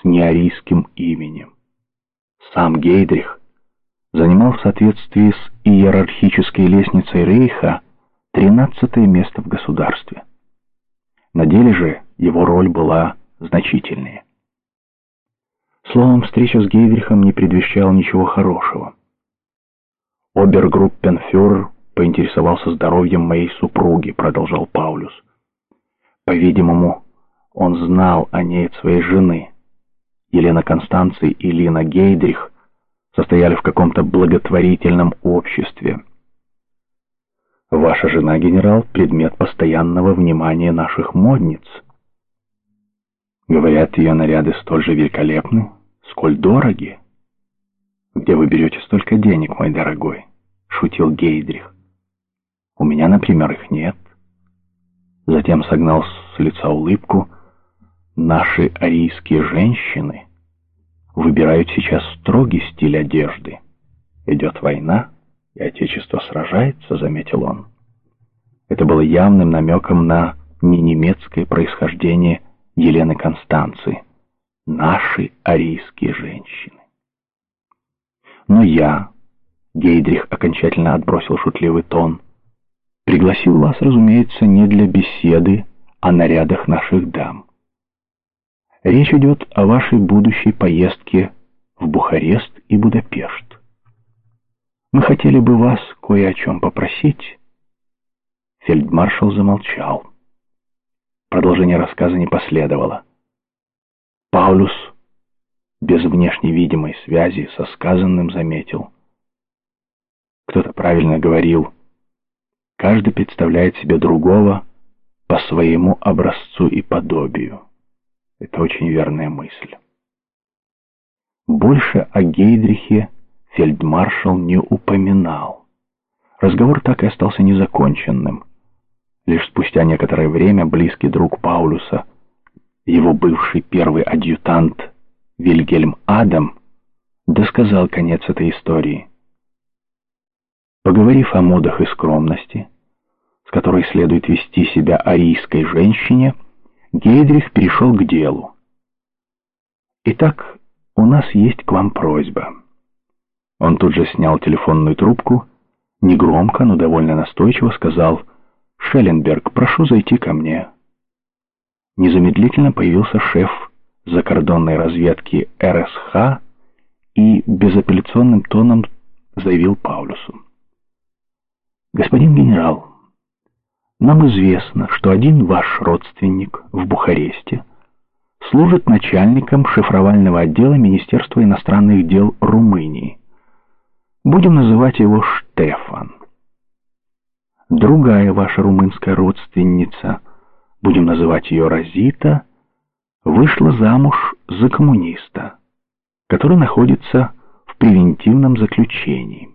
неарийским именем. Сам Гейдрих занимал в соответствии с иерархической лестницей Рейха 13-е место в государстве. На деле же его роль была значительнее. Словом, встреча с Гейдрихом не предвещала ничего хорошего. Обергруппенфюрер поинтересовался здоровьем моей супруги, продолжал Паулюс. По-видимому, он знал о ней от своей жены. Елена Констанций и Лина Гейдрих состояли в каком-то благотворительном обществе. Ваша жена, генерал, предмет постоянного внимания наших модниц. Говорят, ее наряды столь же великолепны, сколь дороги. Где вы берете столько денег, мой дорогой? Шутил Гейдрих. У меня, например, их нет. Затем согнал с лица улыбку. Наши арийские женщины выбирают сейчас строгий стиль одежды. Идет война, и Отечество сражается, заметил он. Это было явным намеком на ненемецкое происхождение Елены Констанции. Наши арийские женщины. Но я, Гейдрих окончательно отбросил шутливый тон, пригласил вас, разумеется, не для беседы о нарядах наших дам. Речь идет о вашей будущей поездке в Бухарест и Будапешт. Мы хотели бы вас кое о чем попросить. Фельдмаршал замолчал. Продолжение рассказа не последовало. Паулюс, без внешне видимой связи со сказанным, заметил. Кто-то правильно говорил, каждый представляет себе другого по своему образцу и подобию. Это очень верная мысль. Больше о Гейдрихе фельдмаршал не упоминал. Разговор так и остался незаконченным. Лишь спустя некоторое время близкий друг Паулюса, его бывший первый адъютант Вильгельм Адам, досказал конец этой истории. Поговорив о модах и скромности, с которой следует вести себя арийской женщине, Гейдрих перешел к делу. «Итак, у нас есть к вам просьба». Он тут же снял телефонную трубку, негромко, но довольно настойчиво сказал: «Шелленберг, прошу зайти ко мне». Незамедлительно появился шеф закордонной разведки РСХ и безапелляционным тоном заявил Паулюсу: «Господин генерал, нам известно, что один ваш родственник в Бухаресте служит начальником шифровального отдела Министерства иностранных дел Румынии. Будем называть его Штефан. Другая ваша румынская родственница, будем называть ее Розита, вышла замуж за коммуниста, который находится в превентивном заключении.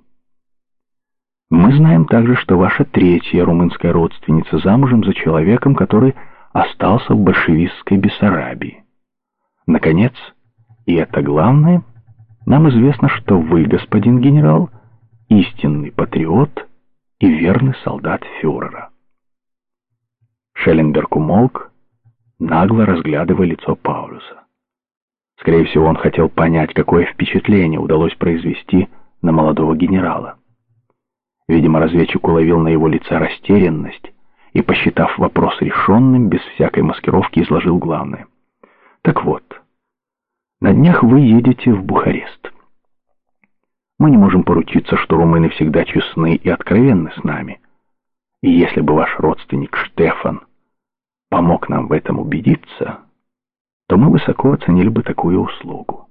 Мы знаем также, что ваша третья румынская родственница замужем за человеком, который остался в большевистской Бессарабии. Наконец, и это главное, нам известно, что вы, господин генерал, истинный патриот и верный солдат фюрера». Шелленберг умолк, нагло разглядывая лицо Паулюса. Скорее всего, он хотел понять, какое впечатление удалось произвести на молодого генерала. Видимо, разведчик уловил на его лице растерянность и, посчитав вопрос решенным, без всякой маскировки изложил главное. «Так вот, на днях вы едете в Бухарест. Мы не можем поручиться, что румыны всегда честны и откровенны с нами. И если бы ваш родственник Штефан помог нам в этом убедиться, то мы высоко оценили бы такую услугу».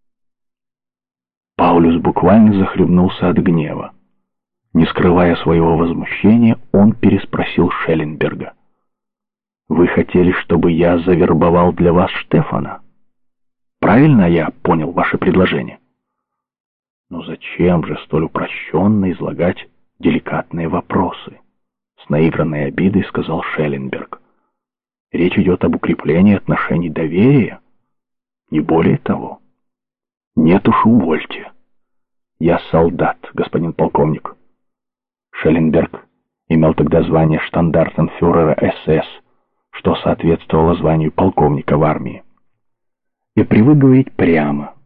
Паулюс буквально захлебнулся от гнева. Не скрывая своего возмущения, он переспросил Шелленберга: «Вы хотели, чтобы я завербовал для вас Штефана? Правильно я понял ваше предложение?» «Ну зачем же столь упрощенно излагать деликатные вопросы?» С наигранной обидой сказал Шелленберг. «Речь идет об укреплении отношений доверия, не более того. Нет уж, увольте. Я солдат, господин полковник». Шелленберг имел тогда звание штандартенфюрера СС, что соответствовало званию полковника в армии. Я привык говорить прямо.